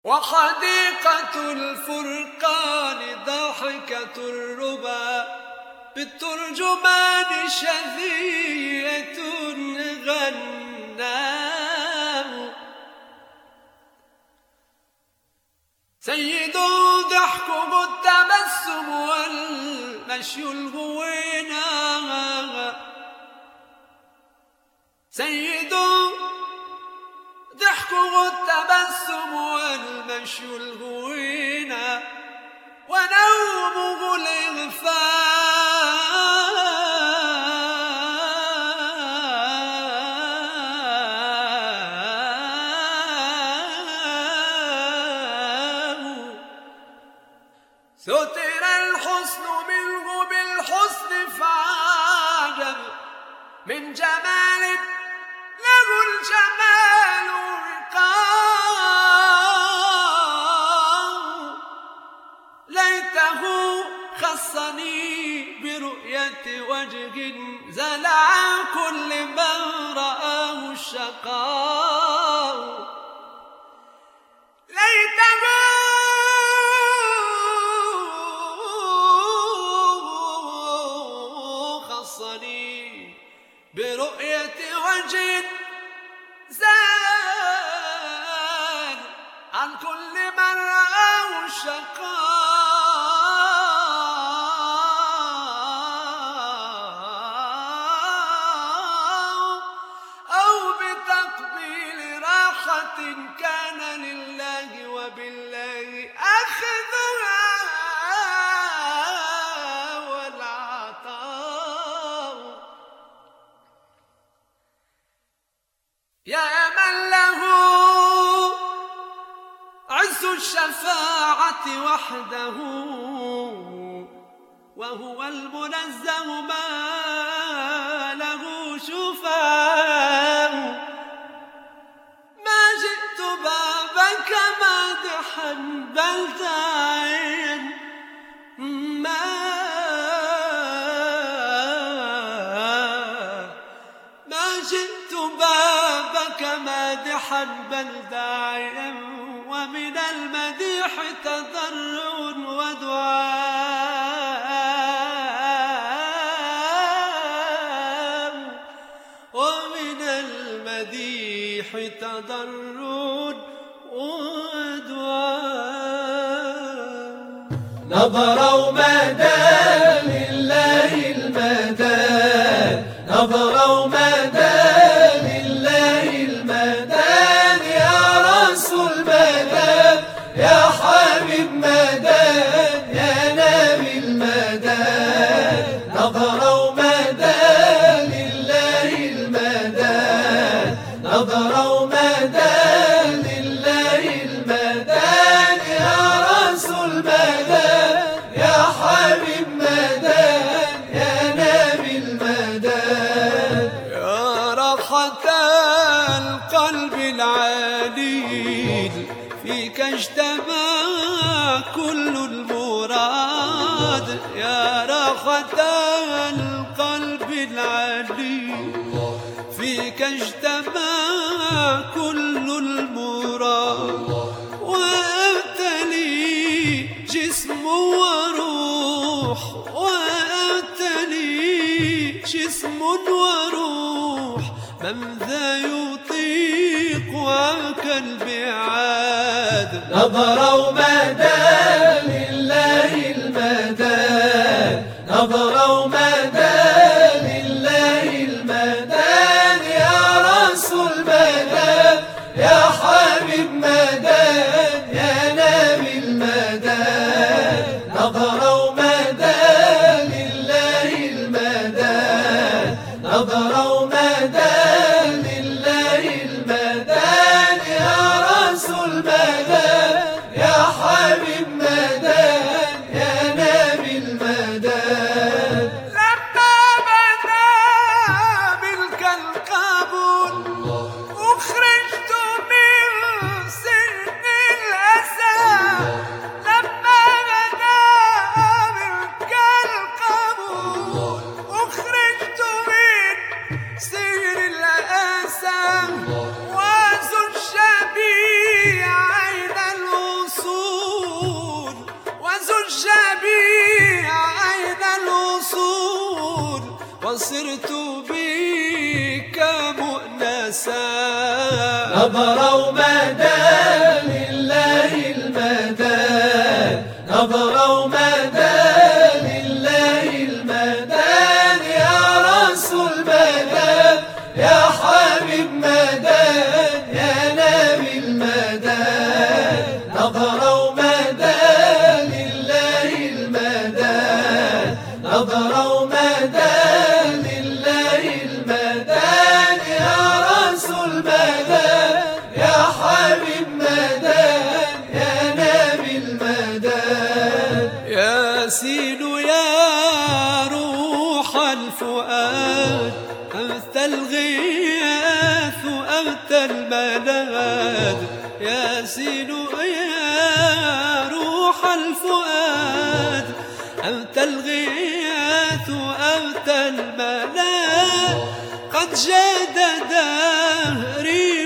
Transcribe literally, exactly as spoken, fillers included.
وحديقة الفرقان ضاحكة الربا بالترجمان شذية غناء سيد ضحكه التبسم والمشي الغوينا سيد ضحكه التبسم والمشي الغوينا ونومه الإغفاء ستر الحسن منه بالحسن فعجب من جمال له الجمال وقاء ليته خصني برؤية وجه زلع كل من رآه الشقاء ليته خصني برؤية وجه زال عن كل من رآه الشقاء أو بتقبيل راحة كان لله وبالله أخذها والعطاء يا من له عز الشفاعة وحده وهو المنزه ما له شفاء ما جئت بابك مادحا بل داعيا ما ما جئت بابك مادحا بل داعيا ومن المديح تضرع ودعاء ومن المديح تضرع ودعاء نظروا مدى لله المدى نظروا مدى لله المدى يا رسول مدى يا حبيب مدى يا نبي المدى نظروا مدى لله المدى نظروا مدى لله المدى يا رسول مدى يا حبيب مدى يا نبي المدى يا راحة القلب العليل فيك اجتمع كل المراد يا راحة القلب العليل فيك اجتمع كل المراد وأنت لي جسم وروح وأنت لي جسم وروح من ذا يطيق عنك البعاد نظروا مدى لله المدى نظروا مدى لله المدى يا رسول مدى يا حبيب مدى يا نبي المدى نظروا مدى لله المدى نظروا مدى لله المدى يا رسول مدى يا حبيب مدى يا نبي المدى لما بدا ملك القبول أخرجت من سجن الأسى لما بدا ملك القبول أخرجت من سجن الأسى وذو الشبيع عينا وصرت بك مؤنسا نظرة ومدى لله المدى نظرة ومدى لله المدى يا رسول مدى يا حبيب مدى يا نبي المدى نظرة ومدى لله المدى نظرة ومدى لله المدى يا رسول مدى يا حبيب مدى يا نبي المدى ياسين يا روح الفؤاد أنت الغياث أنت الملاذ ياسين يا روح الفؤاد أنت الغياث أنت الملاذ قد جاد دهري